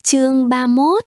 Chương 31.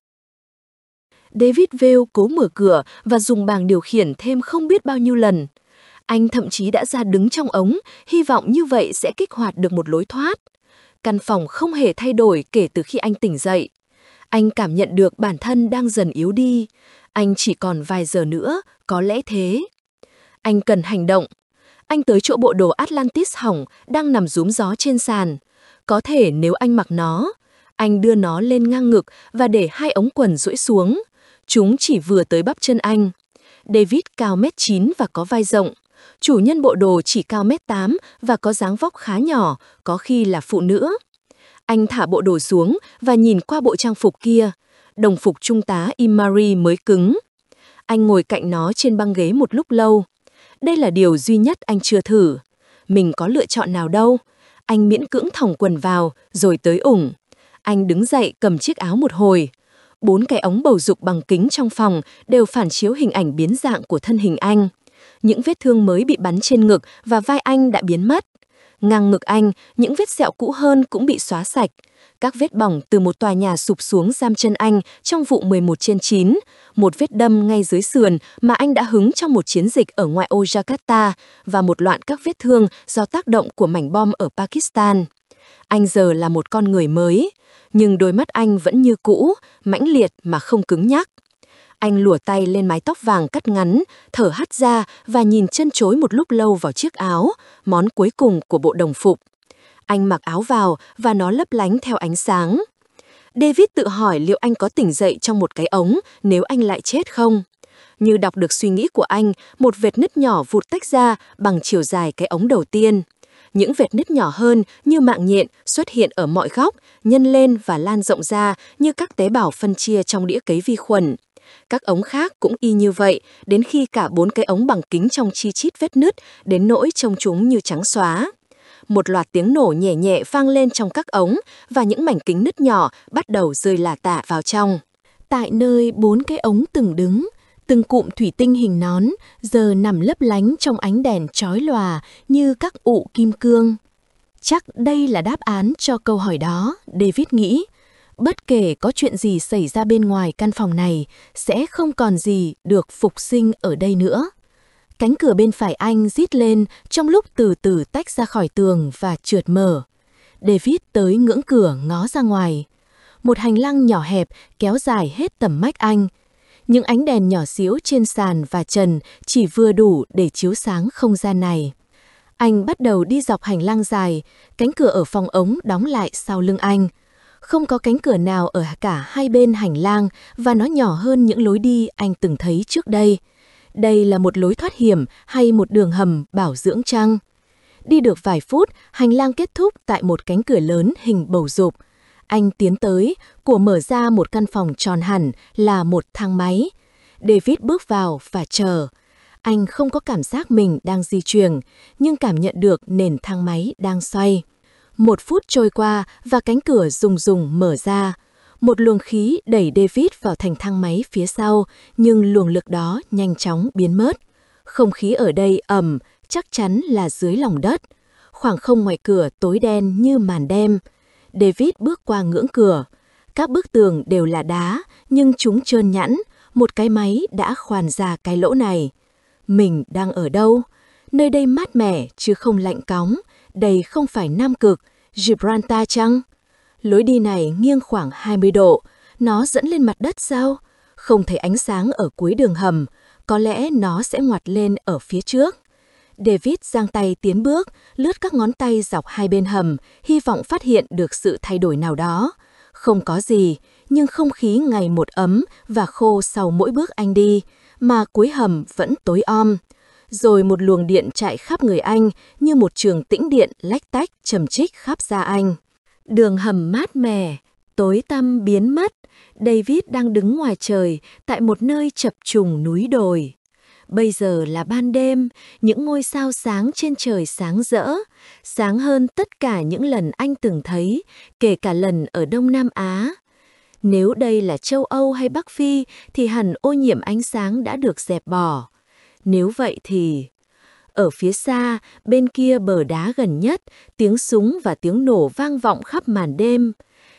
David Vale cố mở cửa và dùng bảng điều khiển thêm không biết bao nhiêu lần. Anh thậm chí đã ra đứng trong ống, hy vọng như vậy sẽ kích hoạt được một lối thoát. Căn phòng không hề thay đổi kể từ khi anh tỉnh dậy. Anh cảm nhận được bản thân đang dần yếu đi. Anh chỉ còn vài giờ nữa, có lẽ thế. Anh cần hành động. Anh tới chỗ bộ đồ Atlantis hỏng đang nằm rúm gió trên sàn. Có thể nếu anh mặc nó, anh đưa nó lên ngang ngực và để hai ống quần duỗi xuống. Chúng chỉ vừa tới bắp chân anh. David cao 1m9 và có vai rộng. Chủ nhân bộ đồ chỉ cao 1m8 và có dáng vóc khá nhỏ, có khi là phụ nữ. Anh thả bộ đồ xuống và nhìn qua bộ trang phục kia. Đồng phục trung tá Imari mới cứng. Anh ngồi cạnh nó trên băng ghế một lúc lâu. Đây là điều duy nhất anh chưa thử. Mình có lựa chọn nào đâu. Anh miễn cưỡng thòng quần vào, rồi tới ủng. Anh đứng dậy cầm chiếc áo một hồi. 4 cái ống bầu dục bằng kính trong phòng đều phản chiếu hình ảnh biến dạng của thân hình anh. Những vết thương mới bị bắn trên ngực và vai anh đã biến mất. Ngang ngực anh, những vết sẹo cũ hơn cũng bị xóa sạch. Các vết bỏng từ một tòa nhà sụp xuống giam chân anh trong vụ 11/9, một vết đâm ngay dưới sườn mà anh đã hứng trong một chiến dịch ở ngoại ô Jakarta và một loạt các vết thương do tác động của mảnh bom ở Pakistan. Anh giờ là một con người mới, nhưng đôi mắt anh vẫn như cũ, mãnh liệt mà không cứng nhắc. Anh lùa tay lên mái tóc vàng cắt ngắn, thở hắt ra và nhìn chân chối một lúc lâu vào chiếc áo, món cuối cùng của bộ đồng phục. Anh mặc áo vào và nó lấp lánh theo ánh sáng. David tự hỏi liệu anh có tỉnh dậy trong một cái ống nếu anh lại chết không. Như đọc được suy nghĩ của anh, một vệt nứt nhỏ vụt tách ra bằng chiều dài cái ống đầu tiên. Những vệt nứt nhỏ hơn như mạng nhện xuất hiện ở mọi góc, nhân lên và lan rộng ra như các tế bào phân chia trong đĩa cấy vi khuẩn. Các ống khác cũng y như vậy, đến khi cả 4 cái ống bằng kính trong chi chít vết nứt, đến nỗi trông chúng như trắng xóa. Một loạt tiếng nổ nhẹ nhẹ vang lên trong các ống và những mảnh kính nứt nhỏ bắt đầu rơi lả tả vào trong. Tại nơi 4 cái ống từng đứng, từng cụm thủy tinh hình nón giờ nằm lấp lánh trong ánh đèn chói lòa như các ụ kim cương. Chắc đây là đáp án cho câu hỏi đó, David nghĩ. Bất kể có chuyện gì xảy ra bên ngoài căn phòng này, sẽ không còn gì được phục sinh ở đây nữa. Cánh cửa bên phải anh rít lên trong lúc từ từ tách ra khỏi tường và trượt mở. David tới ngưỡng cửa ngó ra ngoài. Một hành lang nhỏ hẹp kéo dài hết tầm mắt anh. Những ánh đèn nhỏ xíu trên sàn và trần chỉ vừa đủ để chiếu sáng không gian này. Anh bắt đầu đi dọc hành lang dài, cánh cửa ở phòng ống đóng lại sau lưng anh. Không có cánh cửa nào ở cả hai bên hành lang và nó nhỏ hơn những lối đi anh từng thấy trước đây. Đây là một lối thoát hiểm hay một đường hầm bảo dưỡng chăng? Đi được vài phút, hành lang kết thúc tại một cánh cửa lớn hình bầu dục. Anh tiến tới, của mở ra một căn phòng tròn hẳn là một thang máy. David bước vào và chờ. Anh không có cảm giác mình đang di chuyển, nhưng cảm nhận được nền thang máy đang xoay. 1 phút trôi qua và cánh cửa rùng rùng mở ra. Một luồng khí đẩy David vào thành thang máy phía sau, nhưng luồng lực đó nhanh chóng biến mất. Không khí ở đây ẩm, chắc chắn là dưới lòng đất. Khoảng không ngoài cửa tối đen như màn đêm. David bước qua ngưỡng cửa. Các bức tường đều là đá, nhưng chúng trơn nhẵn. Một cái máy đã khoan ra cái lỗ này. Mình đang ở đâu? Nơi đây mát mẻ chứ không lạnh cóng. Đây không phải Nam Cực, Gibraltar chăng? Lối đi này nghiêng khoảng 20 độ. Nó dẫn lên mặt đất sao? Không thấy ánh sáng ở cuối đường hầm. Có lẽ nó sẽ ngoặt lên ở phía trước. David giang tay tiến bước, lướt các ngón tay dọc hai bên hầm, hy vọng phát hiện được sự thay đổi nào đó. Không có gì, nhưng không khí ngày một ấm và khô sau mỗi bước anh đi, mà cuối hầm vẫn tối om. Rồi một luồng điện chạy khắp người anh như một trường tĩnh điện lách tách trầm trích khắp da anh. Đường hầm mát mẻ, tối tăm biến mất. David đang đứng ngoài trời tại một nơi chập trùng núi đồi. Bây giờ là ban đêm, những ngôi sao sáng trên trời sáng rỡ, sáng hơn tất cả những lần anh từng thấy, kể cả lần ở Đông Nam Á. Nếu đây là châu Âu hay Bắc Phi thì hẳn ô nhiễm ánh sáng đã được dẹp bỏ. Nếu vậy thì... Ở phía xa, bên kia bờ đá gần nhất, tiếng súng và tiếng nổ vang vọng khắp màn đêm.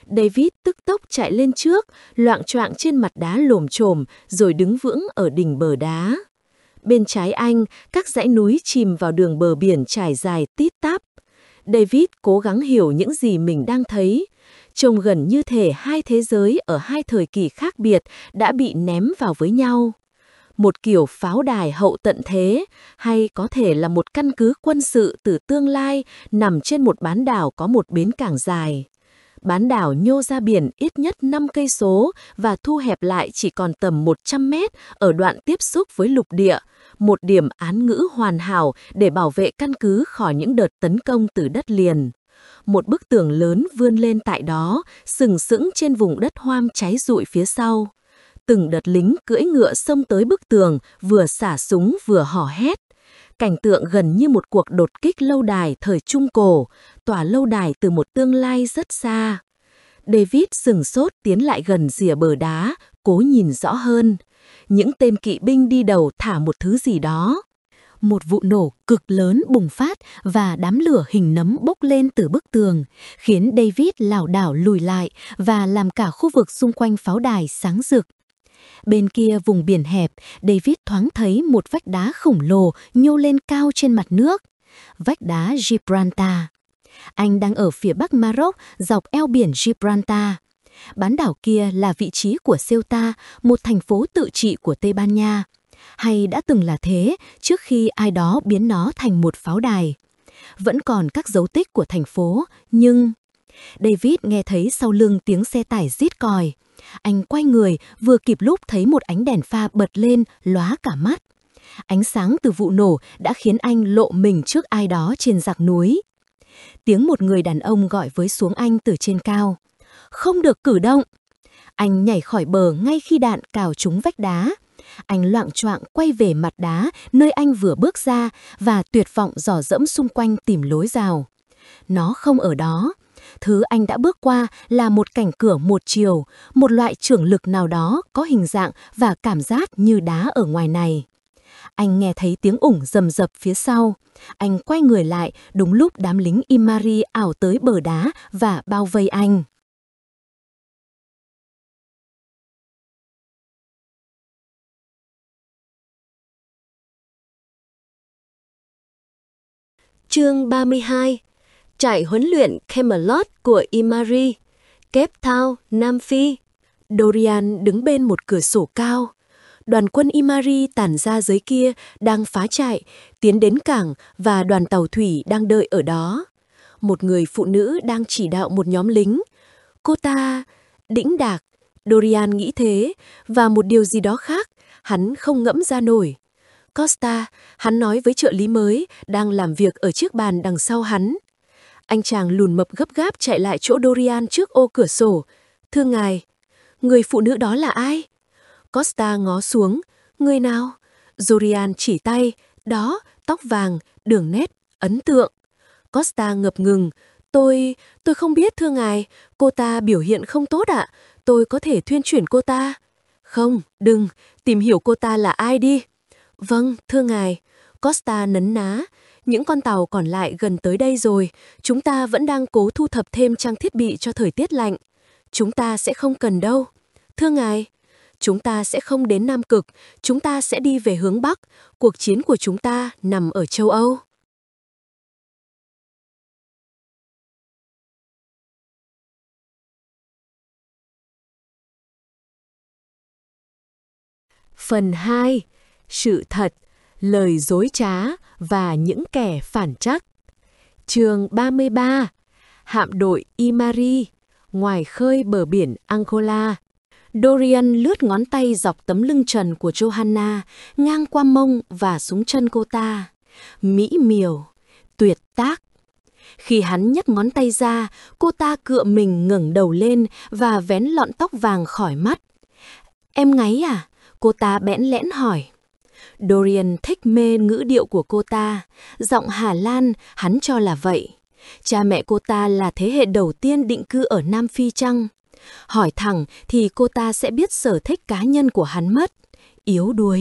David tức tốc chạy lên trước, loạng choạng trên mặt đá lồm chồm, rồi đứng vững ở đỉnh bờ đá. Bên trái anh, các dãy núi chìm vào đường bờ biển trải dài tít tắp. David cố gắng hiểu những gì mình đang thấy. Trông gần như thể hai thế giới ở hai thời kỳ khác biệt đã bị ném vào với nhau. Một kiểu pháo đài hậu tận thế, hay có thể là một căn cứ quân sự từ tương lai nằm trên một bán đảo có một bến cảng dài. Bán đảo nhô ra biển ít nhất 5 cây số và thu hẹp lại chỉ còn tầm 100 mét ở đoạn tiếp xúc với lục địa, một điểm án ngữ hoàn hảo để bảo vệ căn cứ khỏi những đợt tấn công từ đất liền. Một bức tường lớn vươn lên tại đó, sừng sững trên vùng đất hoang cháy rụi phía sau. Từng đợt lính cưỡi ngựa xông tới bức tường, vừa xả súng vừa hò hét. Cảnh tượng gần như một cuộc đột kích lâu đài thời Trung Cổ, tỏa lâu đài từ một tương lai rất xa. David sừng sốt tiến lại gần rìa bờ đá, cố nhìn rõ hơn. Những tên kỵ binh đi đầu thả một thứ gì đó. Một vụ nổ cực lớn bùng phát và đám lửa hình nấm bốc lên từ bức tường, khiến David lảo đảo lùi lại và làm cả khu vực xung quanh pháo đài sáng rực. Bên kia vùng biển hẹp, David thoáng thấy một vách đá khổng lồ nhô lên cao trên mặt nước. Vách đá Gibraltar. Anh đang ở phía bắc Maroc, dọc eo biển Gibraltar. Bán đảo kia là vị trí của Ceuta, một thành phố tự trị của Tây Ban Nha. Hay đã từng là thế trước khi ai đó biến nó thành một pháo đài. Vẫn còn các dấu tích của thành phố, nhưng... David nghe thấy sau lưng tiếng xe tải rít còi. Anh quay người vừa kịp lúc thấy một ánh đèn pha bật lên, lóa cả mắt. Ánh sáng từ vụ nổ đã khiến anh lộ mình trước ai đó trên dặc núi. Tiếng một người đàn ông gọi với xuống anh từ trên cao. Không được cử động. Anh nhảy khỏi bờ ngay khi đạn cào trúng vách đá. Anh loạng choạng quay về mặt đá nơi anh vừa bước ra và tuyệt vọng dò dẫm xung quanh tìm lối rào. Nó không ở đó. Thứ anh đã bước qua là một cảnh cửa một chiều, một loại chưởng lực nào đó có hình dạng và cảm giác như đá ở ngoài này. Anh nghe thấy tiếng ủng rầm rập phía sau. Anh quay người lại đúng lúc đám lính Imari ảo tới bờ đá và bao vây anh. Chương 32. Trại huấn luyện Camelot của Imari, Cape Town, Nam Phi. Dorian đứng bên một cửa sổ cao. Đoàn quân Imari tản ra dưới kia đang phá trại, tiến đến cảng và đoàn tàu thủy đang đợi ở đó. Một người phụ nữ đang chỉ đạo một nhóm lính. Cô ta đĩnh đạc, Dorian nghĩ thế, và một điều gì đó khác, hắn không ngẫm ra nổi. Costa, hắn nói với trợ lý mới, đang làm việc ở chiếc bàn đằng sau hắn. Anh chàng lùn mập gấp gáp chạy lại chỗ Dorian trước ô cửa sổ. Thưa ngài, người phụ nữ đó là ai? Costa ngó xuống. Người nào? Dorian chỉ tay. Đó, tóc vàng, đường nét, ấn tượng. Costa ngập ngừng. Tôi không biết thưa ngài. Cô ta biểu hiện không tốt ạ. Tôi có thể thuyên chuyển cô ta. Không, đừng, tìm hiểu cô ta là ai đi. Vâng, thưa ngài. Costa nấn ná. Những con tàu còn lại gần tới đây rồi. Chúng ta vẫn đang cố thu thập thêm trang thiết bị cho thời tiết lạnh. Chúng ta sẽ không cần đâu. Thưa ngài, chúng ta sẽ không đến Nam Cực. Chúng ta sẽ đi về hướng Bắc. Cuộc chiến của chúng ta nằm ở châu Âu. Phần 2. Sự thật, lời dối trá và những kẻ phản trắc. Chương 33. Hạm đội Imari, ngoài khơi bờ biển Angola. Dorian lướt ngón tay dọc tấm lưng trần của Johanna, ngang qua mông và xuống chân cô ta. Mỹ miều, tuyệt tác. Khi hắn nhấc ngón tay ra, cô ta cựa mình ngẩng đầu lên và vén lọn tóc vàng khỏi mắt. Em ngáy à? Cô ta bẽn lẽn hỏi. Dorian thích mê ngữ điệu của cô ta. Giọng Hà Lan, hắn cho là vậy. Cha mẹ cô ta là thế hệ đầu tiên định cư ở Nam Phi chăng? Hỏi thẳng thì cô ta sẽ biết sở thích cá nhân của hắn mất. Yếu đuối.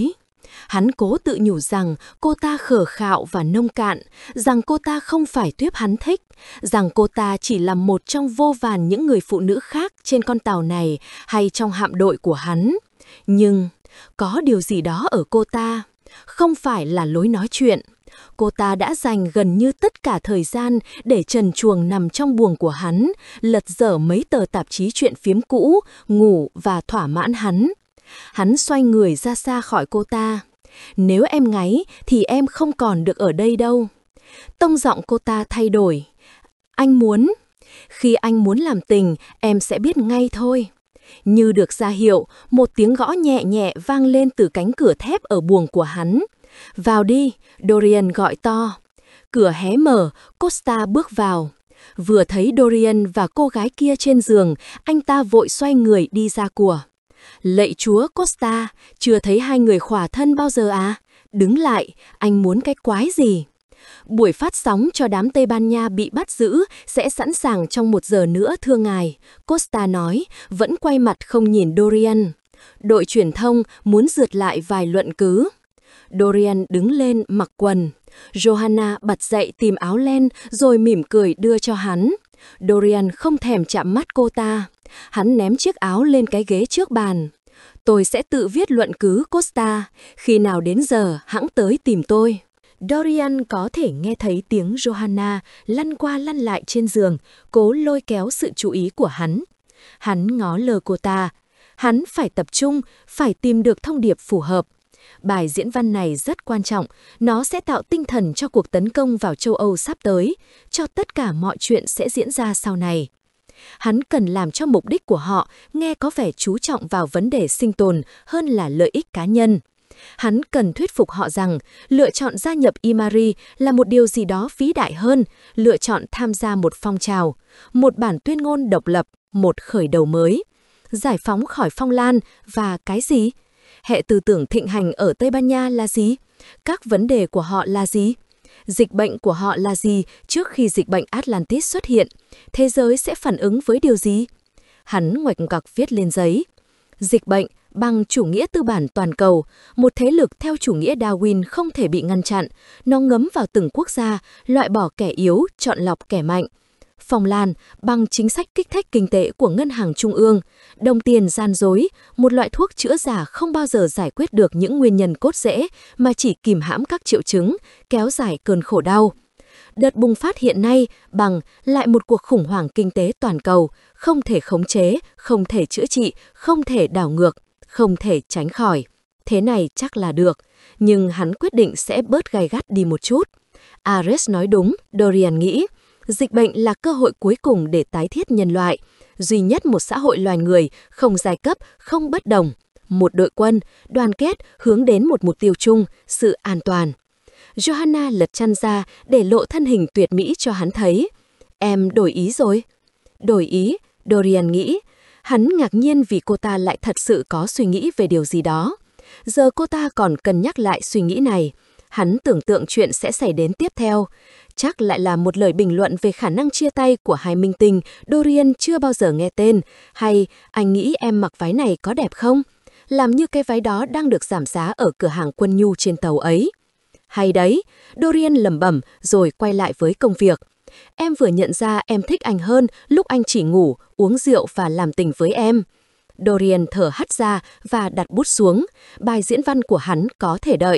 Hắn cố tự nhủ rằng cô ta khờ khạo và nông cạn, rằng cô ta không phải tuýp hắn thích, rằng cô ta chỉ là một trong vô vàn những người phụ nữ khác trên con tàu này hay trong hạm đội của hắn. Nhưng có điều gì đó ở cô ta, không phải là lối nói chuyện. Cô ta đã dành gần như tất cả thời gian để trần truồng nằm trong buồng của hắn, lật dở mấy tờ tạp chí chuyện phiếm cũ, ngủ và thỏa mãn hắn. Hắn xoay người ra xa khỏi cô ta. Nếu em ngáy thì em không còn được ở đây đâu. Tông giọng cô ta thay đổi. Anh muốn. Khi anh muốn làm tình, em sẽ biết ngay thôi. Như được ra hiệu, một tiếng gõ nhẹ nhẹ vang lên từ cánh cửa thép ở buồng của hắn. Vào đi, Dorian gọi to. Cửa hé mở, Costa bước vào. Vừa thấy Dorian và cô gái kia trên giường, anh ta vội xoay người đi ra của. Lạy chúa Costa, chưa thấy hai người khỏa thân bao giờ à? Đứng lại, anh muốn cái quái gì? Buổi phát sóng cho đám Tây Ban Nha bị bắt giữ sẽ sẵn sàng trong 1 giờ nữa thưa ngài, Costa nói, vẫn quay mặt không nhìn Dorian. Đội truyền thông muốn rượt lại vài luận cứ. Dorian đứng lên mặc quần. Johanna bật dậy tìm áo len rồi mỉm cười đưa cho hắn. Dorian không thèm chạm mắt cô ta. Hắn ném chiếc áo lên cái ghế trước bàn. Tôi sẽ tự viết luận cứ, Costa. Khi nào đến giờ, hẵng tới tìm tôi. Dorian có thể nghe thấy tiếng Johanna lăn qua lăn lại trên giường, cố lôi kéo sự chú ý của hắn. Hắn ngó lơ cô ta. Hắn phải tập trung, phải tìm được thông điệp phù hợp. Bài diễn văn này rất quan trọng, nó sẽ tạo tinh thần cho cuộc tấn công vào châu Âu sắp tới, cho tất cả mọi chuyện sẽ diễn ra sau này. Hắn cần làm cho mục đích của họ nghe có vẻ chú trọng vào vấn đề sinh tồn hơn là lợi ích cá nhân. Hắn cần thuyết phục họ rằng lựa chọn gia nhập Imari là một điều gì đó vĩ đại hơn, lựa chọn tham gia một phong trào, một bản tuyên ngôn độc lập, một khởi đầu mới, giải phóng khỏi Phong Lan và cái gì? Hệ tư tưởng thịnh hành ở Tây Ban Nha là gì? Các vấn đề của họ là gì? Dịch bệnh của họ là gì trước khi dịch bệnh Atlantis xuất hiện? Thế giới sẽ phản ứng với điều gì? Hắn ngoạch ngoạc viết lên giấy. Dịch bệnh bằng chủ nghĩa tư bản toàn cầu, một thế lực theo chủ nghĩa Darwin không thể bị ngăn chặn. Nó ngấm vào từng quốc gia, loại bỏ kẻ yếu, chọn lọc kẻ mạnh. Phong Lan bằng chính sách kích thích kinh tế của Ngân hàng Trung ương, đồng tiền gian dối, một loại thuốc chữa giả không bao giờ giải quyết được những nguyên nhân cốt rễ mà chỉ kìm hãm các triệu chứng, kéo dài cơn khổ đau. Đợt bùng phát hiện nay bằng lại một cuộc khủng hoảng kinh tế toàn cầu, không thể khống chế, không thể chữa trị, không thể đảo ngược, không thể tránh khỏi. Thế này chắc là được, nhưng hắn quyết định sẽ bớt gay gắt đi một chút. Ares nói đúng, Dorian nghĩ. Dịch bệnh là cơ hội cuối cùng để tái thiết nhân loại. Duy nhất một xã hội loài người, không giai cấp, không bất đồng. Một đội quân, đoàn kết, hướng đến một mục tiêu chung, sự an toàn. Johanna lật chăn ra để lộ thân hình tuyệt mỹ cho hắn thấy. Em đổi ý rồi. Đổi ý, Dorian nghĩ. Hắn ngạc nhiên vì cô ta lại thật sự có suy nghĩ về điều gì đó. Giờ cô ta còn cân nhắc lại suy nghĩ này. Hắn tưởng tượng chuyện sẽ xảy đến tiếp theo. Chắc lại là một lời bình luận về khả năng chia tay của hai minh tinh Dorian chưa bao giờ nghe tên. Hay anh nghĩ em mặc váy này có đẹp không? Làm như cái váy đó đang được giảm giá ở cửa hàng Quân Nhu trên tàu ấy. Hay đấy, Dorian lẩm bẩm rồi quay lại với công việc. Em vừa nhận ra em thích anh hơn lúc anh chỉ ngủ, uống rượu và làm tình với em. Dorian thở hắt ra và đặt bút xuống. Bài diễn văn của hắn có thể đợi.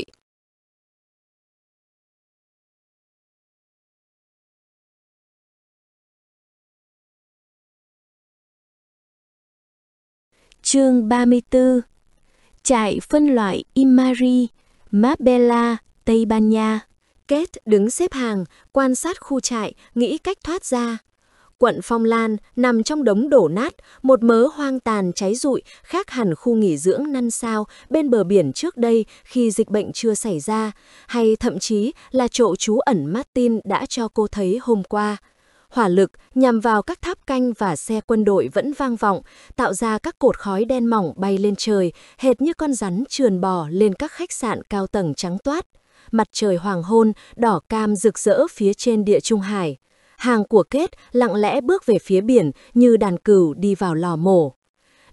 Chương 34. Trại phân loại Imari, Marbella, Tây Ban Nha. Kate đứng xếp hàng, quan sát khu trại, nghĩ cách thoát ra. Quận Phong Lan nằm trong đống đổ nát, một mớ hoang tàn cháy rụi, khác hẳn khu nghỉ dưỡng 5 sao bên bờ biển trước đây khi dịch bệnh chưa xảy ra, hay thậm chí là chỗ trú ẩn Martin đã cho cô thấy hôm qua. Hỏa lực nhằm vào các tháp canh và xe quân đội vẫn vang vọng, tạo ra các cột khói đen mỏng bay lên trời, hệt như con rắn trườn bò lên các khách sạn cao tầng trắng toát. Mặt trời hoàng hôn, đỏ cam rực rỡ phía trên địa Trung Hải. Hàng của Kate lặng lẽ bước về phía biển như đàn cừu đi vào lò mổ.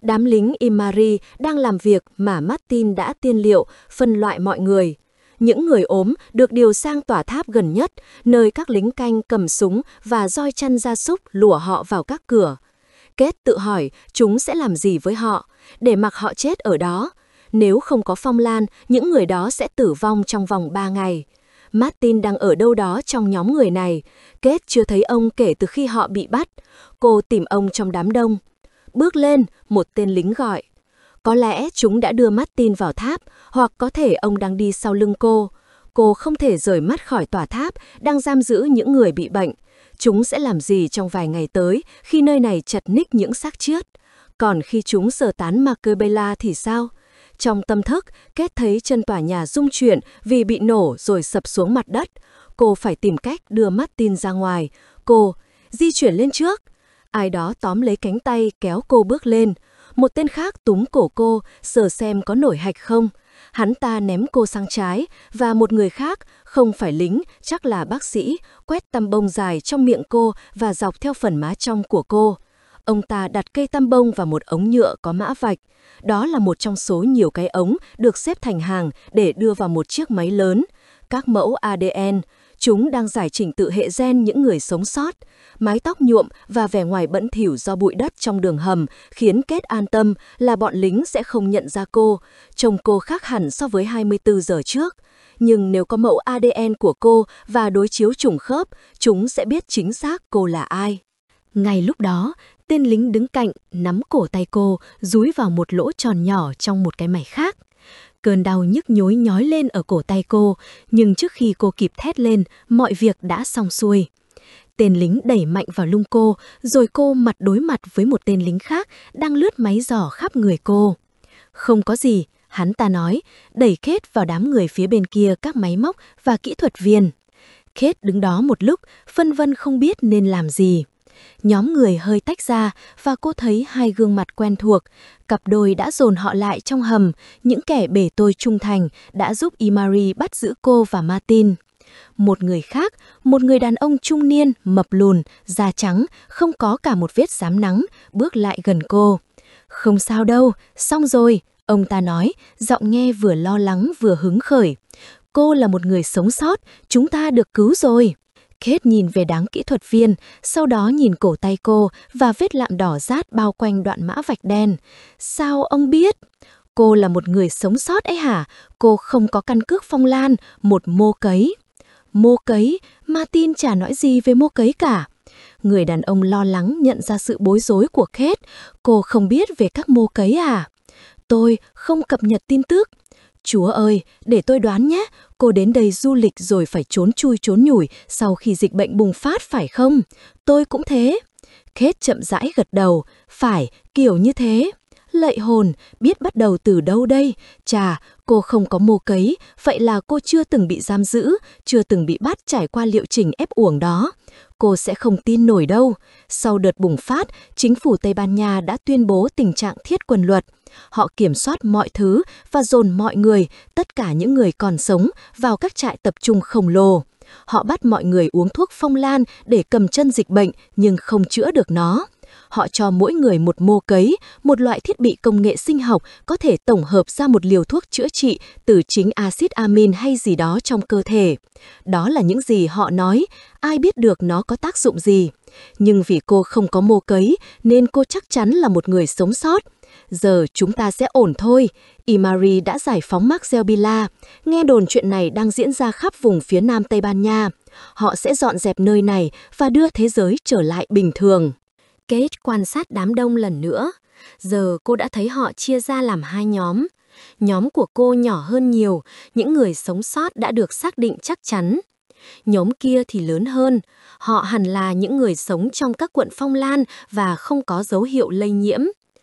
Đám lính Imari đang làm việc mà Martin đã tiên liệu, phân loại mọi người. Những người ốm được điều sang tòa tháp gần nhất, nơi các lính canh cầm súng và roi chăn gia súc lùa họ vào các cửa. Kate tự hỏi chúng sẽ làm gì với họ, để mặc họ chết ở đó. Nếu không có phong lan, những người đó sẽ tử vong trong vòng 3 ngày. Martin đang ở đâu đó trong nhóm người này. Kate chưa thấy ông kể từ khi họ bị bắt. Cô tìm ông trong đám đông. Bước lên, một tên lính gọi. Có lẽ chúng đã đưa Martin vào tháp, hoặc có thể ông đang đi sau lưng cô. Cô không thể rời mắt khỏi tòa tháp, đang giam giữ những người bị bệnh. Chúng sẽ làm gì trong vài ngày tới khi nơi này chật ních những xác chết? Còn khi chúng sơ tán Macabella thì sao? Trong tâm thức, Kate thấy chân tòa nhà rung chuyển vì bị nổ rồi sập xuống mặt đất. Cô phải tìm cách đưa Martin ra ngoài. Cô, di chuyển lên trước. Ai đó tóm lấy cánh tay kéo cô bước lên. Một tên khác túm cổ cô, sờ xem có nổi hạch không. Hắn ta ném cô sang trái, và một người khác, không phải lính, chắc là bác sĩ, quét tăm bông dài trong miệng cô và dọc theo phần má trong của cô. Ông ta đặt cây tăm bông vào một ống nhựa có mã vạch. Đó là một trong số nhiều cái ống được xếp thành hàng để đưa vào một chiếc máy lớn. Các mẫu ADN, chúng đang giải trình tự hệ gen những người sống sót. Mái tóc nhuộm và vẻ ngoài bẩn thỉu do bụi đất trong đường hầm khiến Kate an tâm là bọn lính sẽ không nhận ra cô. Trông cô khác hẳn so với 24 giờ trước. Nhưng nếu có mẫu ADN của cô và đối chiếu trùng khớp, chúng sẽ biết chính xác cô là ai. Ngay lúc đó, tên lính đứng cạnh nắm cổ tay cô, dúi vào một lỗ tròn nhỏ trong một cái mảnh khác. Cơn đau nhức nhối nhói lên ở cổ tay cô, nhưng trước khi cô kịp thét lên, mọi việc đã xong xuôi. Tên lính đẩy mạnh vào lưng cô, rồi cô mặt đối mặt với một tên lính khác đang lướt máy giỏ khắp người cô. Không có gì, hắn ta nói, đẩy Kate vào đám người phía bên kia các máy móc và kỹ thuật viên. Kate đứng đó một lúc, phân vân không biết nên làm gì. Nhóm người hơi tách ra và cô thấy hai gương mặt quen thuộc. Cặp đôi đã dồn họ lại trong hầm, những kẻ bể tôi trung thành đã giúp Imari bắt giữ cô và Martin. Một người khác, một người đàn ông trung niên, mập lùn, da trắng, không có cả một vết xám nắng, bước lại gần cô. Không sao đâu, xong rồi, ông ta nói, giọng nghe vừa lo lắng vừa hứng khởi. Cô là một người sống sót, chúng ta được cứu rồi. Kate nhìn về đám kỹ thuật viên, sau đó nhìn cổ tay cô và vết lạm đỏ rát bao quanh đoạn mã vạch đen. Sao ông biết? Cô là một người sống sót ấy hả? Cô không có căn cước phong lan, một mô cấy. Mô cấy? Martin chả nói gì về mô cấy cả. Người đàn ông lo lắng nhận ra sự bối rối của Kate. Cô không biết về các mô cấy à? Tôi không cập nhật tin tức. Chúa ơi, để tôi đoán nhé, cô đến đây du lịch rồi phải trốn chui trốn nhủi sau khi dịch bệnh bùng phát phải không? Tôi cũng thế. Kate chậm rãi gật đầu, phải, kiểu như thế. Lạy hồn, biết bắt đầu từ đâu đây? Chà, cô không có mô cấy, vậy là cô chưa từng bị giam giữ, chưa từng bị bắt trải qua liệu trình ép uổng đó. Cô sẽ không tin nổi đâu. Sau đợt bùng phát, chính phủ Tây Ban Nha đã tuyên bố tình trạng thiết quân luật. Họ kiểm soát mọi thứ và dồn mọi người, tất cả những người còn sống, vào các trại tập trung khổng lồ. Họ bắt mọi người uống thuốc phong lan để cầm chân dịch bệnh nhưng không chữa được nó. Họ cho mỗi người một mô cấy, một loại thiết bị công nghệ sinh học có thể tổng hợp ra một liều thuốc chữa trị từ chính axit amin hay gì đó trong cơ thể. Đó là những gì họ nói, ai biết được nó có tác dụng gì. Nhưng vì cô không có mô cấy nên cô chắc chắn là một người sống sót. Giờ chúng ta sẽ ổn thôi. Imari đã giải phóng Marcel Bila. Nghe đồn chuyện này đang diễn ra khắp vùng phía nam Tây Ban Nha. Họ sẽ dọn dẹp nơi này và đưa thế giới trở lại bình thường. Kate quan sát đám đông lần nữa. Giờ cô đã thấy họ chia ra làm hai nhóm. Nhóm của cô nhỏ hơn nhiều, những người sống sót đã được xác định chắc chắn. Nhóm kia thì lớn hơn, họ hẳn là những người sống trong các quận Phong Lan và không có dấu hiệu lây nhiễm.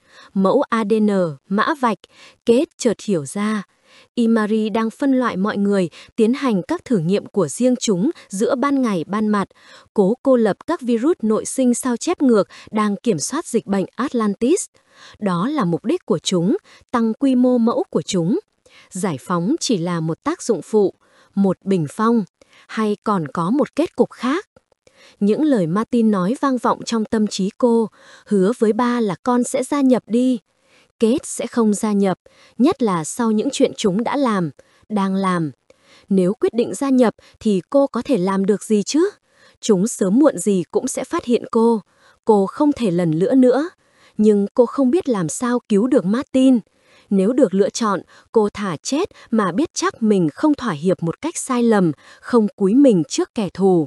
Mẫu ADN, mã vạch, Kate chợt hiểu ra. Imari đang phân loại mọi người, tiến hành các thử nghiệm của riêng chúng giữa ban ngày ban mặt, cố cô lập các virus nội sinh sao chép ngược đang kiểm soát dịch bệnh Atlantis. Đó là mục đích của chúng, tăng quy mô mẫu của chúng. Giải phóng chỉ là một tác dụng phụ, một bình phong, hay còn có một kết cục khác. Những lời Martin nói vang vọng trong tâm trí cô, hứa với ba là con sẽ gia nhập đi. Kate sẽ không gia nhập, nhất là sau những chuyện chúng đã làm, đang làm. Nếu quyết định gia nhập thì cô có thể làm được gì chứ? Chúng sớm muộn gì cũng sẽ phát hiện cô. Cô không thể lần nữa. Nhưng cô không biết làm sao cứu được Martin. Nếu được lựa chọn, cô thà chết mà biết chắc mình không thỏa hiệp một cách sai lầm, không cúi mình trước kẻ thù.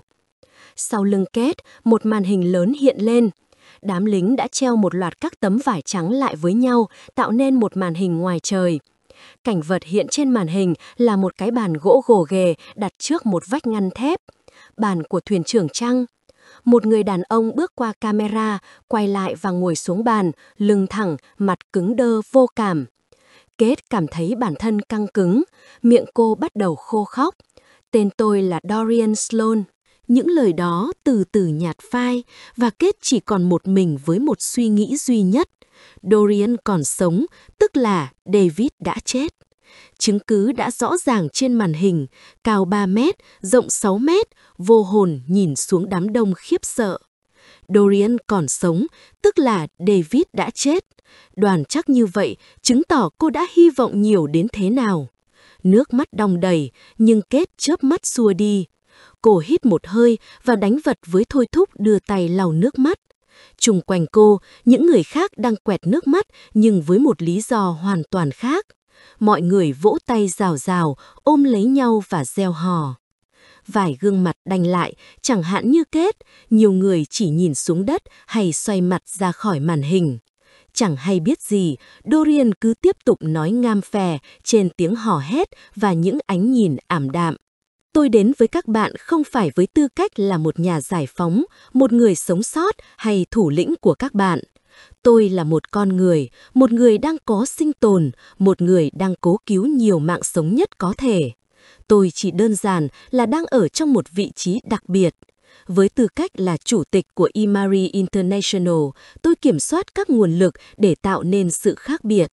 Sau lưng Kate, một màn hình lớn hiện lên. Đám lính đã treo một loạt các tấm vải trắng lại với nhau, tạo nên một màn hình ngoài trời. Cảnh vật hiện trên màn hình là một cái bàn gỗ gồ ghề đặt trước một vách ngăn thép. Bàn của thuyền trưởng Trăng. Một người đàn ông bước qua camera, quay lại và ngồi xuống bàn, lưng thẳng, mặt cứng đơ vô cảm. Kate cảm thấy bản thân căng cứng, miệng cô bắt đầu khô khóc. Tên tôi là Dorian Sloane. Những lời đó từ từ nhạt phai và Kate chỉ còn một mình với một suy nghĩ duy nhất. Dorian còn sống, tức là David đã chết. Chứng cứ đã rõ ràng trên màn hình, cao 3 mét, rộng 6 mét, vô hồn nhìn xuống đám đông khiếp sợ. Dorian còn sống, tức là David đã chết. Đoàn chắc như vậy, chứng tỏ cô đã hy vọng nhiều đến thế nào. Nước mắt đong đầy, nhưng Kate chớp mắt xua đi. Cô hít một hơi và đánh vật với thôi thúc đưa tay lau nước mắt. Chung quanh cô, những người khác đang quẹt nước mắt nhưng với một lý do hoàn toàn khác. Mọi người vỗ tay rào rào, ôm lấy nhau và reo hò. Vài gương mặt đanh lại, chẳng hạn như Kate, nhiều người chỉ nhìn xuống đất hay xoay mặt ra khỏi màn hình. Chẳng hay biết gì, Dorian cứ tiếp tục nói ngam phè trên tiếng hò hét và những ánh nhìn ảm đạm. Tôi đến với các bạn không phải với tư cách là một nhà giải phóng, một người sống sót hay thủ lĩnh của các bạn. Tôi là một con người đang có sinh tồn, một người đang cố cứu nhiều mạng sống nhất có thể. Tôi chỉ đơn giản là đang ở trong một vị trí đặc biệt. Với tư cách là chủ tịch của Imari International, tôi kiểm soát các nguồn lực để tạo nên sự khác biệt.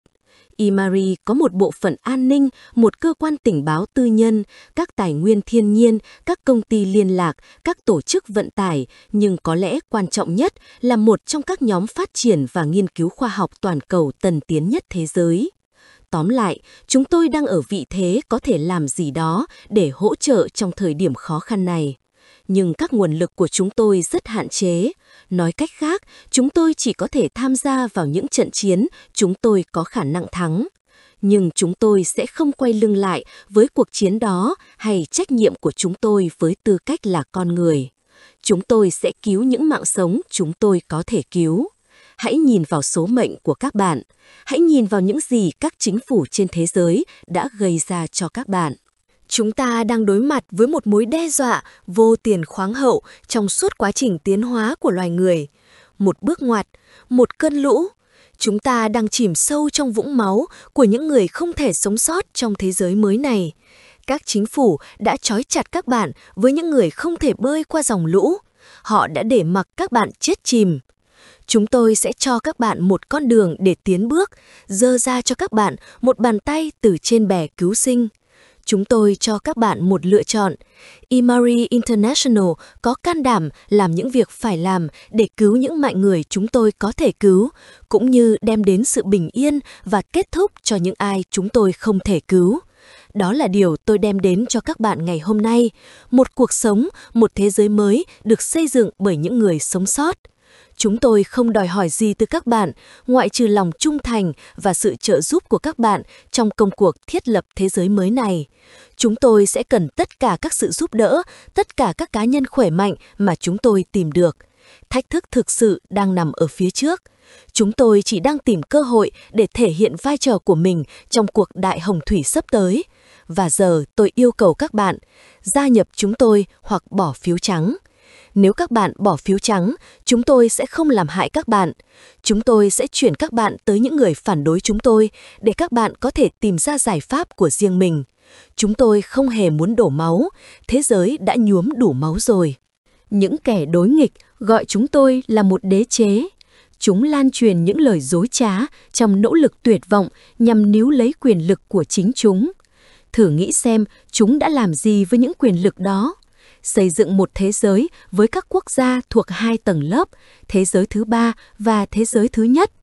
Imari có một bộ phận an ninh, một cơ quan tình báo tư nhân, các tài nguyên thiên nhiên, các công ty liên lạc, các tổ chức vận tải, nhưng có lẽ quan trọng nhất là một trong các nhóm phát triển và nghiên cứu khoa học toàn cầu tân tiến nhất thế giới. Tóm lại, chúng tôi đang ở vị thế có thể làm gì đó để hỗ trợ trong thời điểm khó khăn này. Nhưng các nguồn lực của chúng tôi rất hạn chế. Nói cách khác, chúng tôi chỉ có thể tham gia vào những trận chiến chúng tôi có khả năng thắng. Nhưng chúng tôi sẽ không quay lưng lại với cuộc chiến đó hay trách nhiệm của chúng tôi với tư cách là con người. Chúng tôi sẽ cứu những mạng sống chúng tôi có thể cứu. Hãy nhìn vào số mệnh của các bạn. Hãy nhìn vào những gì các chính phủ trên thế giới đã gây ra cho các bạn. Chúng ta đang đối mặt với một mối đe dọa vô tiền khoáng hậu trong suốt quá trình tiến hóa của loài người. Một bước ngoặt, một cơn lũ. Chúng ta đang chìm sâu trong vũng máu của những người không thể sống sót trong thế giới mới này. Các chính phủ đã trói chặt các bạn với những người không thể bơi qua dòng lũ. Họ đã để mặc các bạn chết chìm. Chúng tôi sẽ cho các bạn một con đường để tiến bước, giơ ra cho các bạn một bàn tay từ trên bè cứu sinh. Chúng tôi cho các bạn một lựa chọn. Imari International có can đảm làm những việc phải làm để cứu những mạng người chúng tôi có thể cứu, cũng như đem đến sự bình yên và kết thúc cho những ai chúng tôi không thể cứu. Đó là điều tôi đem đến cho các bạn ngày hôm nay. Một cuộc sống, một thế giới mới được xây dựng bởi những người sống sót. Chúng tôi không đòi hỏi gì từ các bạn, ngoại trừ lòng trung thành và sự trợ giúp của các bạn trong công cuộc thiết lập thế giới mới này. Chúng tôi sẽ cần tất cả các sự giúp đỡ, tất cả các cá nhân khỏe mạnh mà chúng tôi tìm được. Thách thức thực sự đang nằm ở phía trước. Chúng tôi chỉ đang tìm cơ hội để thể hiện vai trò của mình trong cuộc đại hồng thủy sắp tới. Và giờ tôi yêu cầu các bạn, gia nhập chúng tôi hoặc bỏ phiếu trắng. Nếu các bạn bỏ phiếu trắng, chúng tôi sẽ không làm hại các bạn. Chúng tôi sẽ chuyển các bạn tới những người phản đối chúng tôi để các bạn có thể tìm ra giải pháp của riêng mình. Chúng tôi không hề muốn đổ máu, thế giới đã nhuốm đủ máu rồi. Những kẻ đối nghịch gọi chúng tôi là một đế chế. Chúng lan truyền những lời dối trá trong nỗ lực tuyệt vọng nhằm níu lấy quyền lực của chính chúng. Thử nghĩ xem chúng đã làm gì với những quyền lực đó. Xây dựng một thế giới với các quốc gia thuộc hai tầng lớp, thế giới thứ ba và thế giới thứ nhất.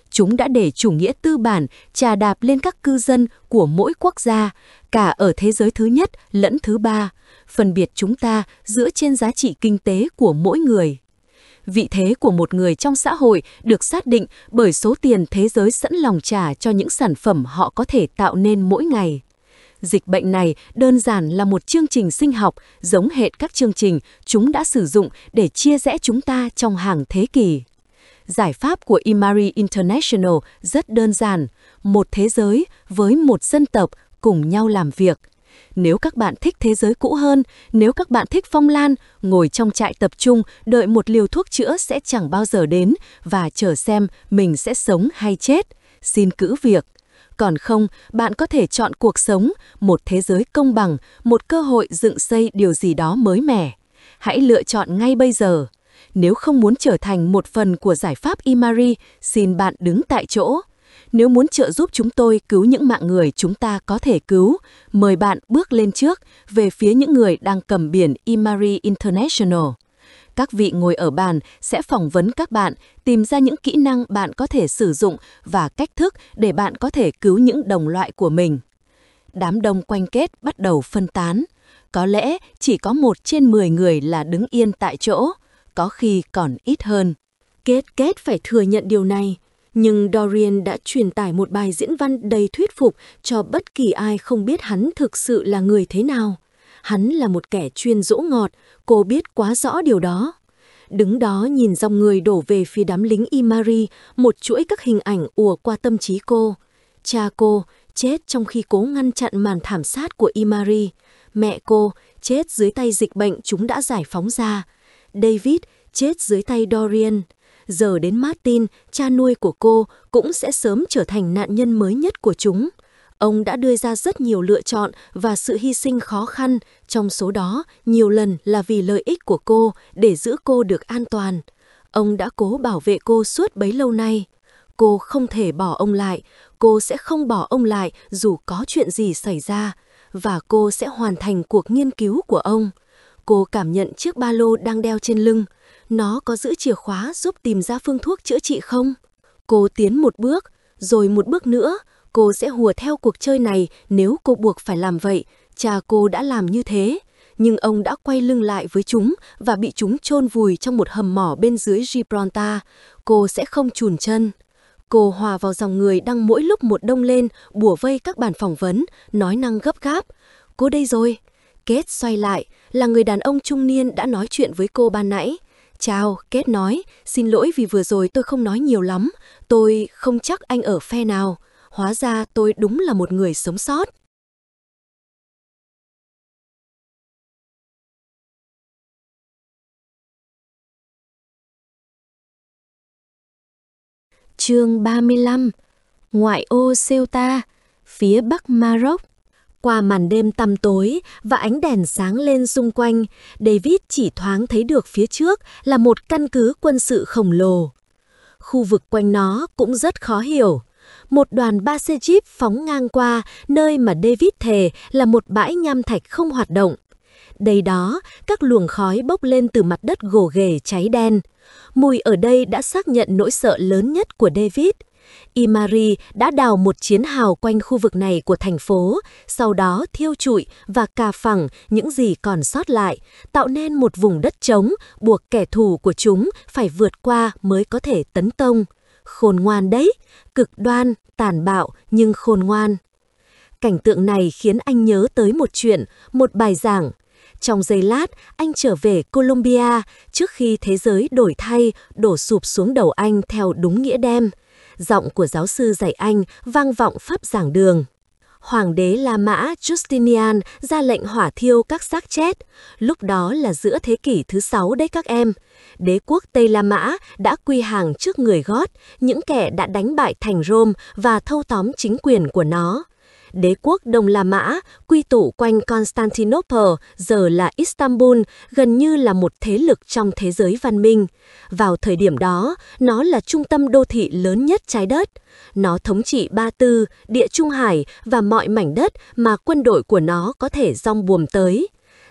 Chúng đã để chủ nghĩa tư bản chà đạp lên các cư dân của mỗi quốc gia, cả ở thế giới thứ nhất lẫn thứ ba, phân biệt chúng ta dựa trên giá trị kinh tế của mỗi người. Vị thế của một người trong xã hội được xác định bởi số tiền thế giới sẵn lòng trả cho những sản phẩm họ có thể tạo nên mỗi ngày. Dịch bệnh này đơn giản là một chương trình sinh học giống hệt các chương trình chúng đã sử dụng để chia rẽ chúng ta trong hàng thế kỷ. Giải pháp của Imari International rất đơn giản, một thế giới với một dân tộc cùng nhau làm việc. Nếu các bạn thích thế giới cũ hơn, nếu các bạn thích phong lan, ngồi trong trại tập trung đợi một liều thuốc chữa sẽ chẳng bao giờ đến và chờ xem mình sẽ sống hay chết, xin cữ việc. Còn không, bạn có thể chọn cuộc sống, một thế giới công bằng, một cơ hội dựng xây điều gì đó mới mẻ. Hãy lựa chọn ngay bây giờ. Nếu không muốn trở thành một phần của giải pháp Imari, xin bạn đứng tại chỗ. Nếu muốn trợ giúp chúng tôi cứu những mạng người chúng ta có thể cứu, mời bạn bước lên trước về phía những người đang cầm biển Imari International. Các vị ngồi ở bàn sẽ phỏng vấn các bạn, tìm ra những kỹ năng bạn có thể sử dụng và cách thức để bạn có thể cứu những đồng loại của mình. Đám đông quanh Kết bắt đầu phân tán. Có lẽ chỉ có 1 trên 10 người là đứng yên tại chỗ, có khi còn ít hơn. Kết phải thừa nhận điều này. Nhưng Dorian đã truyền tải một bài diễn văn đầy thuyết phục cho bất kỳ ai không biết hắn thực sự là người thế nào. Hắn là một kẻ chuyên dỗ ngọt, cô biết quá rõ điều đó. Đứng đó nhìn dòng người đổ về phía đám lính Imari, một chuỗi các hình ảnh ùa qua tâm trí cô. Cha cô chết trong khi cố ngăn chặn màn thảm sát của Imari. Mẹ cô chết dưới tay dịch bệnh chúng đã giải phóng ra. David chết dưới tay Dorian. Giờ đến Martin, cha nuôi của cô, cũng sẽ sớm trở thành nạn nhân mới nhất của chúng. Ông đã đưa ra rất nhiều lựa chọn và sự hy sinh khó khăn, trong số đó nhiều lần là vì lợi ích của cô, để giữ cô được an toàn. Ông đã cố bảo vệ cô suốt bấy lâu nay. Cô không thể bỏ ông lại, cô sẽ không bỏ ông lại dù có chuyện gì xảy ra, và cô sẽ hoàn thành cuộc nghiên cứu của ông. Cô cảm nhận chiếc ba lô đang đeo trên lưng. Nó có giữ chìa khóa giúp tìm ra phương thuốc chữa trị không? Cô tiến một bước, rồi một bước nữa. Cô sẽ hùa theo cuộc chơi này nếu cô buộc phải làm vậy. Cha cô đã làm như thế. Nhưng ông đã quay lưng lại với chúng và bị chúng chôn vùi trong một hầm mỏ bên dưới Gibraltar. Cô sẽ không chùn chân. Cô hòa vào dòng người đang mỗi lúc một đông lên, bủa vây các bàn phỏng vấn, nói năng gấp gáp. Cô đây rồi. Kết xoay lại, là người đàn ông trung niên đã nói chuyện với cô ban nãy. Chào, Kết nói, xin lỗi vì vừa rồi tôi không nói nhiều lắm. Tôi không chắc anh ở phe nào. Hóa ra tôi đúng là một người sống sót. Chương 35. Ngoại ô Ceuta, phía bắc Maroc. Qua màn đêm tăm tối và ánh đèn sáng lên xung quanh, David chỉ thoáng thấy được phía trước là một căn cứ quân sự khổng lồ. Khu vực quanh nó cũng rất khó hiểu. Một đoàn ba xe jeep phóng ngang qua nơi mà David thề là một bãi nham thạch không hoạt động. Đây đó, các luồng khói bốc lên từ mặt đất gồ ghề cháy đen. Mùi ở đây đã xác nhận nỗi sợ lớn nhất của David. Imari đã đào một chiến hào quanh khu vực này của thành phố, sau đó thiêu trụi và cà phẳng những gì còn sót lại, tạo nên một vùng đất trống buộc kẻ thù của chúng phải vượt qua mới có thể tấn công. Khôn ngoan đấy, cực đoan, tàn bạo nhưng khôn ngoan. Cảnh tượng này khiến anh nhớ tới một chuyện, một bài giảng. Trong giây lát, anh trở về Colombia trước khi thế giới đổi thay, đổ sụp xuống đầu anh theo đúng nghĩa đen. Giọng của giáo sư dạy anh vang vọng pháp giảng đường. Hoàng đế La Mã Justinian ra lệnh hỏa thiêu các xác chết. Lúc đó là giữa thế kỷ thứ 6 đấy các em. Đế quốc Tây La Mã đã quy hàng trước người Gót, những kẻ đã đánh bại thành Rome và thâu tóm chính quyền của nó. Đế quốc Đông La Mã, quy tụ quanh Constantinople, giờ là Istanbul, gần như là một thế lực trong thế giới văn minh. Vào thời điểm đó, nó là trung tâm đô thị lớn nhất trái đất. Nó thống trị Ba Tư, Địa Trung Hải và mọi mảnh đất mà quân đội của nó có thể dong buồm tới.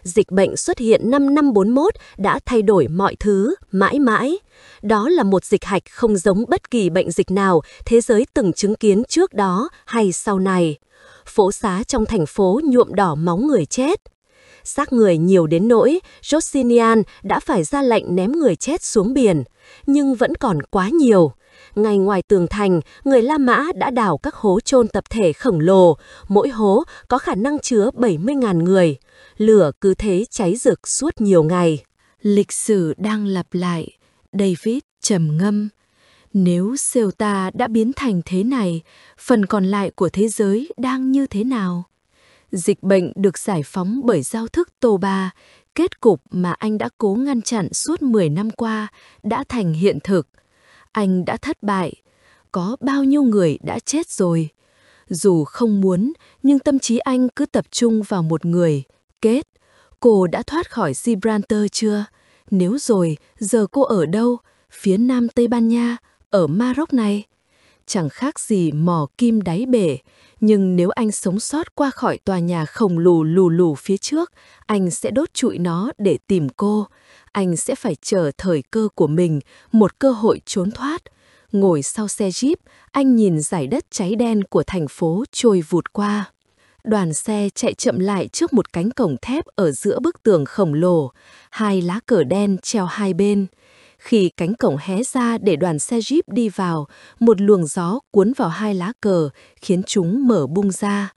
dịch bệnh xuất hiện năm 541 đã thay đổi mọi thứ, mãi mãi. Đó là một dịch hạch không giống bất kỳ bệnh dịch nào thế giới từng chứng kiến trước đó hay sau này. Phố xá trong thành phố nhuộm đỏ máu người chết. Xác người nhiều đến nỗi Justinian đã phải ra lệnh ném người chết xuống biển, nhưng vẫn còn quá nhiều. Ngay ngoài tường thành, người La Mã đã đào các hố chôn tập thể khổng lồ, mỗi hố có khả năng chứa 70.000 người. Lửa cứ thế cháy rực suốt nhiều ngày. Lịch sử đang lặp lại, David trầm ngâm. Nếu Ceuta đã biến thành thế này, phần còn lại của thế giới đang như thế nào? Dịch bệnh được giải phóng bởi giao thức Toba, kết cục mà anh đã cố ngăn chặn suốt 10 năm qua đã thành hiện thực. Anh đã thất bại. Có bao nhiêu người đã chết rồi? Dù không muốn, nhưng tâm trí anh cứ tập trung vào một người. Kết, cô đã thoát khỏi Gibraltar chưa? Nếu rồi, giờ cô ở đâu? Phía nam Tây Ban Nha, ở Maroc này? Chẳng khác gì mò kim đáy bể. Nhưng nếu anh sống sót qua khỏi tòa nhà khổng lồ phía trước, anh sẽ đốt trụi nó để tìm cô. Anh sẽ phải chờ thời cơ của mình, một cơ hội trốn thoát. Ngồi sau xe Jeep, anh nhìn dải đất cháy đen của thành phố trôi vụt qua. Đoàn xe chạy chậm lại trước một cánh cổng thép ở giữa bức tường khổng lồ, 2 lá cờ đen treo hai bên. Khi cánh cổng hé ra để đoàn xe Jeep đi vào, một luồng gió cuốn vào 2 lá cờ, khiến chúng mở bung ra.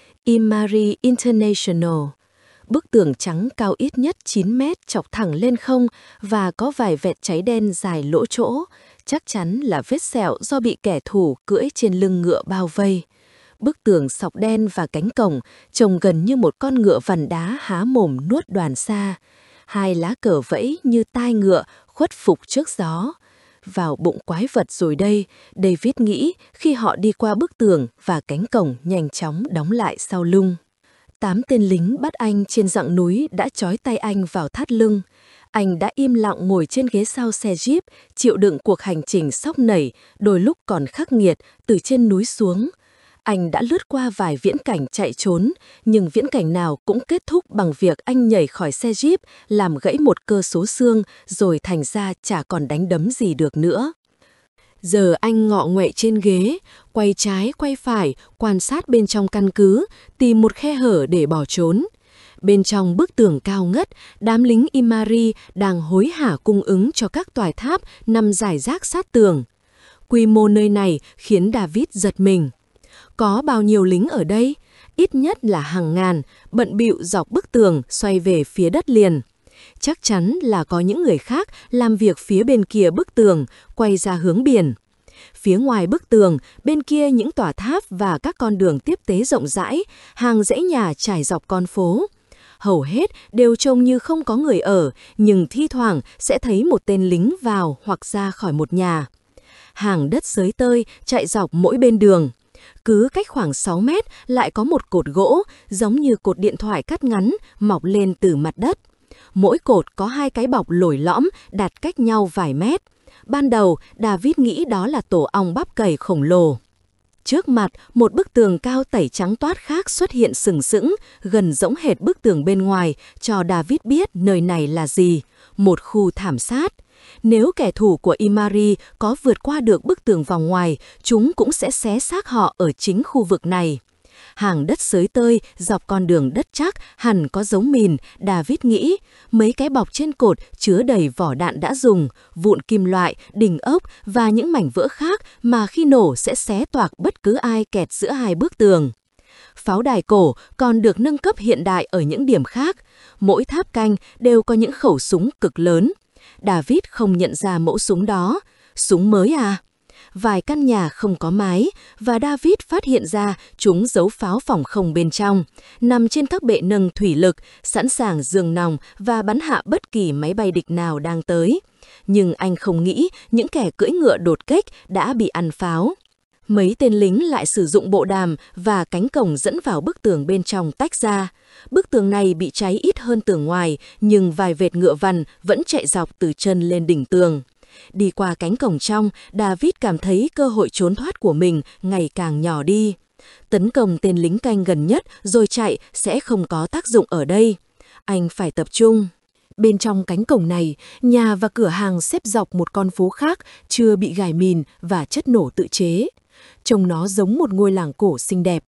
Imari International. Bức tường trắng cao ít nhất 9 mét chọc thẳng lên không và có vài vệt cháy đen dài lỗ chỗ, chắc chắn là vết sẹo do bị kẻ thù cưỡi trên lưng ngựa bao vây. Bức tường sọc đen và cánh cổng trông gần như một con ngựa vằn đá há mồm nuốt đoàn xa. 2 lá cờ vẫy như tai ngựa khuất phục trước gió. Vào bụng quái vật rồi đây, David nghĩ khi họ đi qua bức tường và cánh cổng nhanh chóng đóng lại sau lưng. 8 tên lính bắt anh trên dặng núi đã trói tay anh vào thắt lưng. Anh đã im lặng ngồi trên ghế sau xe Jeep, chịu đựng cuộc hành trình xóc nảy, đôi lúc còn khắc nghiệt, từ trên núi xuống. Anh đã lướt qua vài viễn cảnh chạy trốn, nhưng viễn cảnh nào cũng kết thúc bằng việc anh nhảy khỏi xe Jeep, làm gãy một cơ số xương, rồi thành ra chả còn đánh đấm gì được nữa. Giờ anh ngọ nguậy trên ghế, quay trái quay phải, quan sát bên trong căn cứ, tìm một khe hở để bỏ trốn. Bên trong bức tường cao ngất, đám lính Imari đang hối hả cung ứng cho các tòa tháp nằm rải rác sát tường. Quy mô nơi này khiến David giật mình. Có bao nhiêu lính ở đây? Ít nhất là hàng ngàn, bận bịu dọc bức tường xoay về phía đất liền. Chắc chắn là có những người khác làm việc phía bên kia bức tường, quay ra hướng biển. Phía ngoài bức tường, bên kia những tòa tháp và các con đường tiếp tế rộng rãi, hàng dãy nhà trải dọc con phố. Hầu hết đều trông như không có người ở, nhưng thi thoảng sẽ thấy một tên lính vào hoặc ra khỏi một nhà. Hàng đất xới tơi chạy dọc mỗi bên đường. Cứ cách khoảng 6 mét lại có một cột gỗ, giống như cột điện thoại cắt ngắn, mọc lên từ mặt đất. Mỗi cột có 2 cái bọc lồi lõm đặt cách nhau vài mét. Ban đầu, David nghĩ đó là tổ ong bắp cày khổng lồ. Trước mặt, một bức tường cao tẩy trắng toát khác xuất hiện sừng sững, gần giống hệt bức tường bên ngoài, cho David biết nơi này là gì, một khu thảm sát. Nếu kẻ thù của Imari có vượt qua được bức tường vòng ngoài, chúng cũng sẽ xé xác họ ở chính khu vực này. Hàng đất xới tơi dọc con đường đất chắc hẳn có giống mìn, David nghĩ. Mấy cái bọc trên cột chứa đầy vỏ đạn đã dùng, vụn kim loại, đỉnh ốc và những mảnh vỡ khác mà khi nổ sẽ xé toạc bất cứ ai kẹt giữa 2 bức tường. Pháo đài cổ còn được nâng cấp hiện đại ở những điểm khác. Mỗi tháp canh đều có những khẩu súng cực lớn. David không nhận ra mẫu súng đó. Súng mới à? Vài căn nhà không có mái, và David phát hiện ra chúng giấu pháo phòng không bên trong, nằm trên các bệ nâng thủy lực, sẵn sàng giương nòng và bắn hạ bất kỳ máy bay địch nào đang tới. Nhưng anh không nghĩ những kẻ cưỡi ngựa đột kích đã bị ăn pháo. Mấy tên lính lại sử dụng bộ đàm và cánh cổng dẫn vào bức tường bên trong tách ra. Bức tường này bị cháy ít hơn tường ngoài, nhưng vài vệt ngựa vằn vẫn chạy dọc từ chân lên đỉnh tường. Đi qua cánh cổng trong, David cảm thấy cơ hội trốn thoát của mình ngày càng nhỏ đi. Tấn công tên lính canh gần nhất rồi chạy sẽ không có tác dụng ở đây. anh phải tập trung. Bên trong cánh cổng này, nhà và cửa hàng xếp dọc một con phố khác chưa bị gài mìn và chất nổ tự chế. Trông nó giống một ngôi làng cổ xinh đẹp.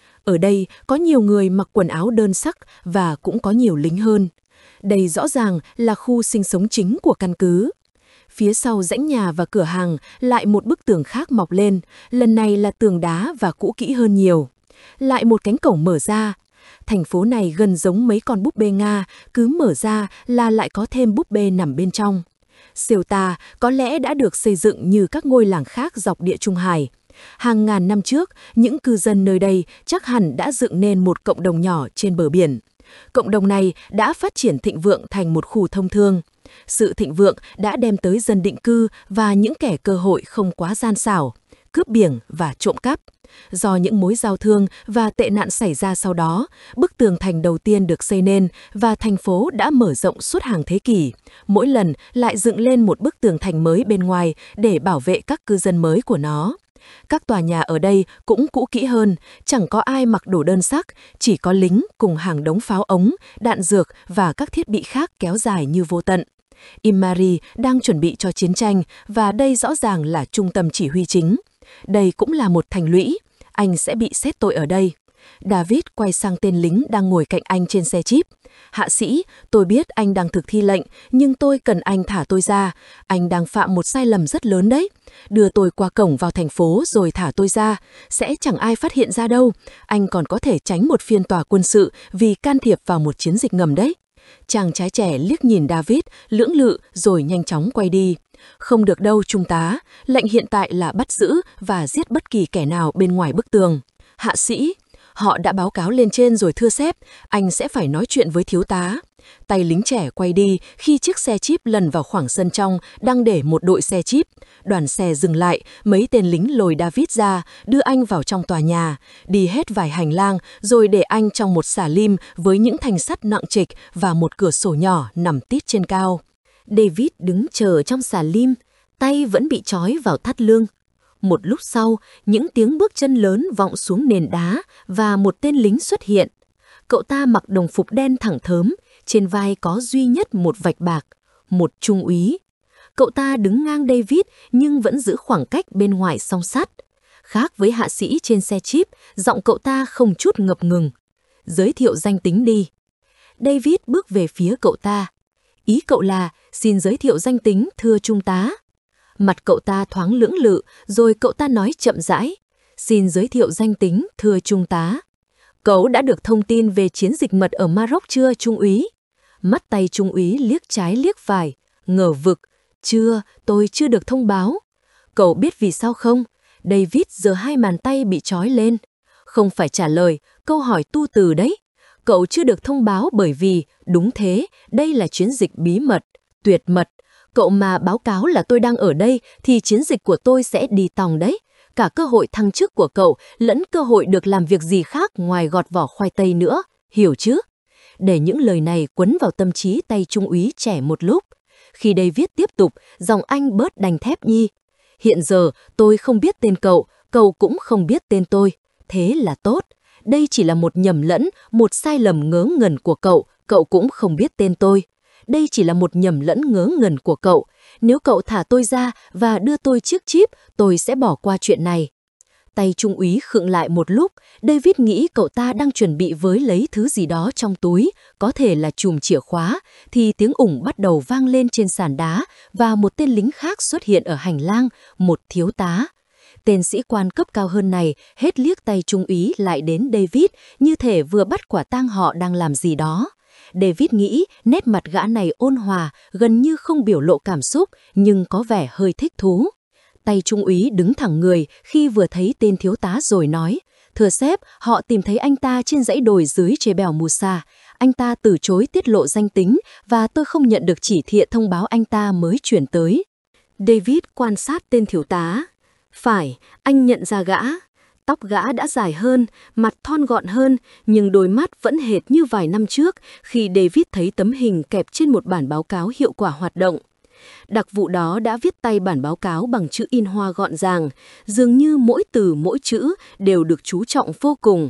Ở đây có nhiều người mặc quần áo đơn sắc và cũng có nhiều lính hơn. Đây rõ ràng là khu sinh sống chính của căn cứ. Phía sau dãy nhà và cửa hàng lại một bức tường khác mọc lên, lần này là tường đá và cũ kỹ hơn nhiều. Lại một cánh cổng mở ra. Thành phố này gần giống mấy con búp bê Nga, cứ mở ra là lại có thêm búp bê nằm bên trong. Ceuta có lẽ đã được xây dựng như các ngôi làng khác dọc Địa Trung Hải. Hàng ngàn năm trước, những cư dân nơi đây chắc hẳn đã dựng nên một cộng đồng nhỏ trên bờ biển. Cộng đồng này đã phát triển thịnh vượng thành một khu thông thương. Sự thịnh vượng đã đem tới dân định cư và những kẻ cơ hội không quá gian xảo, cướp biển và trộm cắp. Do những mối giao thương và tệ nạn xảy ra sau đó, bức tường thành đầu tiên được xây nên và thành phố đã mở rộng suốt hàng thế kỷ. Mỗi lần lại dựng lên một bức tường thành mới bên ngoài để bảo vệ các cư dân mới của nó. Các tòa nhà ở đây cũng cũ kỹ hơn, chẳng có ai mặc đồ đơn sắc, chỉ có lính cùng hàng đống pháo ống, đạn dược và các thiết bị khác kéo dài như vô tận. Imari đang chuẩn bị cho chiến tranh và đây rõ ràng là trung tâm chỉ huy chính. Đây cũng là một thành lũy, anh sẽ bị xét tội ở đây. David quay sang tên lính đang ngồi cạnh anh trên xe jeep. Hạ sĩ, tôi biết anh đang thực thi lệnh, nhưng tôi cần anh thả tôi ra. Anh đang phạm một sai lầm rất lớn đấy. Đưa tôi qua cổng vào thành phố rồi thả tôi ra. Sẽ chẳng ai phát hiện ra đâu. Anh còn có thể tránh một phiên tòa quân sự vì can thiệp vào một chiến dịch ngầm đấy. Chàng trai trẻ liếc nhìn David, lưỡng lự rồi nhanh chóng quay đi. Không được đâu trung tá, lệnh hiện tại là bắt giữ và giết bất kỳ kẻ nào bên ngoài bức tường. Hạ sĩ, họ đã báo cáo lên trên rồi thưa sếp, anh sẽ phải nói chuyện với thiếu tá. Tay lính trẻ quay đi khi chiếc xe jeep lần vào khoảng sân trong đang để một đội xe jeep. Đoàn xe dừng lại, mấy tên lính lôi David ra, đưa anh vào trong tòa nhà, đi hết vài hành lang rồi để anh trong một xà lim với những thanh sắt nặng trịch và một cửa sổ nhỏ nằm tít trên cao. David đứng chờ trong xà lim, tay vẫn bị trói vào thắt lưng. Một lúc sau, những tiếng bước chân lớn vọng xuống nền đá và một tên lính xuất hiện. Cậu ta mặc đồng phục đen thẳng thớm, trên vai có duy nhất một vạch bạc, một trung úy. Cậu ta đứng ngang David nhưng vẫn giữ khoảng cách bên ngoài song sắt. Khác với hạ sĩ trên xe jeep, giọng cậu ta không chút ngập ngừng. Giới thiệu danh tính đi. David bước về phía cậu ta. Ý cậu là xin giới thiệu danh tính thưa trung tá. Mặt cậu ta thoáng lưỡng lự, rồi cậu ta nói chậm rãi. Xin giới thiệu danh tính thưa trung tá. Cậu đã được thông tin về chiến dịch mật ở Maroc chưa trung úy? Mắt tay trung úy liếc trái liếc phải, ngờ vực. Chưa, tôi chưa được thông báo. Cậu biết vì sao không? David giơ hai bàn tay bị trói lên. Không phải trả lời, câu hỏi tu từ đấy. Cậu chưa được thông báo bởi vì, đúng thế, đây là chiến dịch bí mật, tuyệt mật. Cậu mà báo cáo là tôi đang ở đây thì chiến dịch của tôi sẽ đi tòng đấy. Cả cơ hội thăng chức của cậu lẫn cơ hội được làm việc gì khác ngoài gọt vỏ khoai tây nữa, hiểu chứ? Để những lời này quấn vào tâm trí tay trung úy trẻ một lúc. Khi David tiếp tục, giọng anh bớt đanh thép nhi. Hiện giờ tôi không biết tên cậu, cậu cũng không biết tên tôi. Thế là tốt. Đây chỉ là một nhầm lẫn, một sai lầm ngớ ngẩn của cậu, cậu cũng không biết tên tôi. Đây chỉ là một nhầm lẫn ngớ ngẩn của cậu. Nếu cậu thả tôi ra và đưa tôi chiếc chip, tôi sẽ bỏ qua chuyện này. Tay trung úy khựng lại một lúc, David nghĩ cậu ta đang chuẩn bị với lấy thứ gì đó trong túi, có thể là chùm chìa khóa, thì tiếng ủng bắt đầu vang lên trên sàn đá và một tên lính khác xuất hiện ở hành lang, một thiếu tá. Tên sĩ quan cấp cao hơn này hết liếc tay trung úy lại đến David như thể vừa bắt quả tang họ đang làm gì đó. David nghĩ nét mặt gã này ôn hòa, gần như không biểu lộ cảm xúc, nhưng có vẻ hơi thích thú. Tay trung úy đứng thẳng người khi vừa thấy tên thiếu tá rồi nói, thưa sếp, họ tìm thấy anh ta trên dãy đồi dưới Jebel Musa. Anh ta từ chối tiết lộ danh tính và tôi không nhận được chỉ thị thông báo anh ta mới chuyển tới. David quan sát tên thiếu tá. Phải, anh nhận ra gã. Tóc gã đã dài hơn, mặt thon gọn hơn, nhưng đôi mắt vẫn hệt như vài năm trước khi David thấy tấm hình kẹp trên một bản báo cáo hiệu quả hoạt động. Đặc vụ đó đã viết tay bản báo cáo bằng chữ in hoa gọn gàng, dường như mỗi từ mỗi chữ đều được chú trọng vô cùng.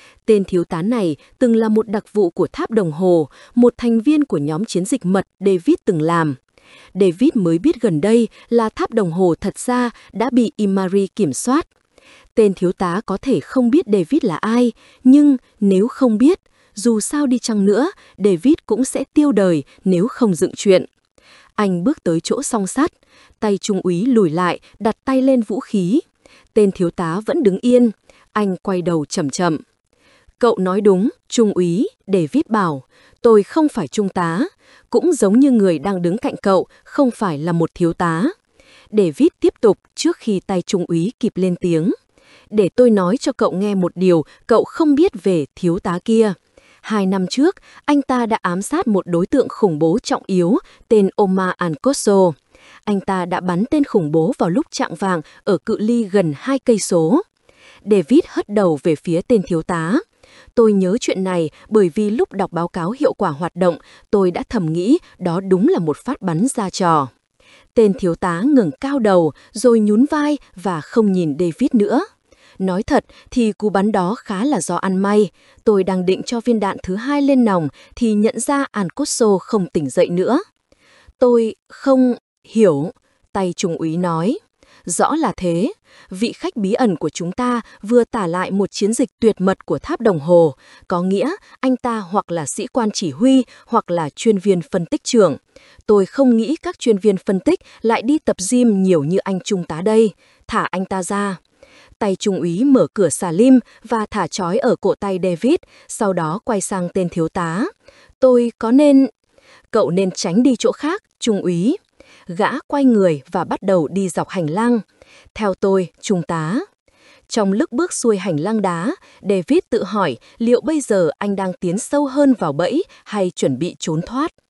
Tên thiếu tá này từng là một đặc vụ của tháp đồng hồ, một thành viên của nhóm chiến dịch mật David từng làm. David mới biết gần đây là tháp đồng hồ thật ra đã bị Imari kiểm soát. Tên thiếu tá có thể không biết David là ai, nhưng nếu không biết, dù sao đi chăng nữa, David cũng sẽ tiêu đời nếu không dựng chuyện. Anh bước tới chỗ song sắt, tay trung úy lùi lại, đặt tay lên vũ khí. Tên thiếu tá vẫn đứng yên, anh quay đầu chậm chậm. Cậu nói đúng, trung úy, David bảo, tôi không phải trung tá, cũng giống như người đang đứng cạnh cậu, không phải là một thiếu tá. David tiếp tục trước khi tay trung úy kịp lên tiếng. Để tôi nói cho cậu nghe một điều cậu không biết về thiếu tá kia. 2 năm trước, anh ta đã ám sát một đối tượng khủng bố trọng yếu tên Omar Al-Qosso. Anh ta đã bắn tên khủng bố vào lúc chạng vạng ở cự ly gần 2 cây số. David hất đầu về phía tên thiếu tá. Tôi nhớ chuyện này bởi vì lúc đọc báo cáo hiệu quả hoạt động, tôi đã thầm nghĩ đó đúng là một phát bắn ra trò. Tên thiếu tá ngẩng cao đầu rồi nhún vai và không nhìn David nữa. Nói thật thì cú bắn đó khá là do ăn may. Tôi đang định cho viên đạn thứ 2 lên nòng thì nhận ra Al-Qosso không tỉnh dậy nữa. Tôi không hiểu, tay trung úy nói. Rõ là thế, vị khách bí ẩn của chúng ta vừa tả lại một chiến dịch tuyệt mật của tháp đồng hồ, có nghĩa anh ta hoặc là sĩ quan chỉ huy hoặc là chuyên viên phân tích trưởng. Tôi không nghĩ các chuyên viên phân tích lại đi tập gym nhiều như anh trung tá đây, thả anh ta ra. Tay trung úy mở cửa xà lim và thả trói ở cổ tay David, sau đó quay sang tên thiếu tá. Tôi có nên... Cậu nên tránh đi chỗ khác, trung úy. Gã quay người và bắt đầu đi dọc hành lang. Theo tôi, trung tá. Trong lúc bước xuôi hành lang đá, David tự hỏi liệu bây giờ anh đang tiến sâu hơn vào bẫy hay chuẩn bị trốn thoát.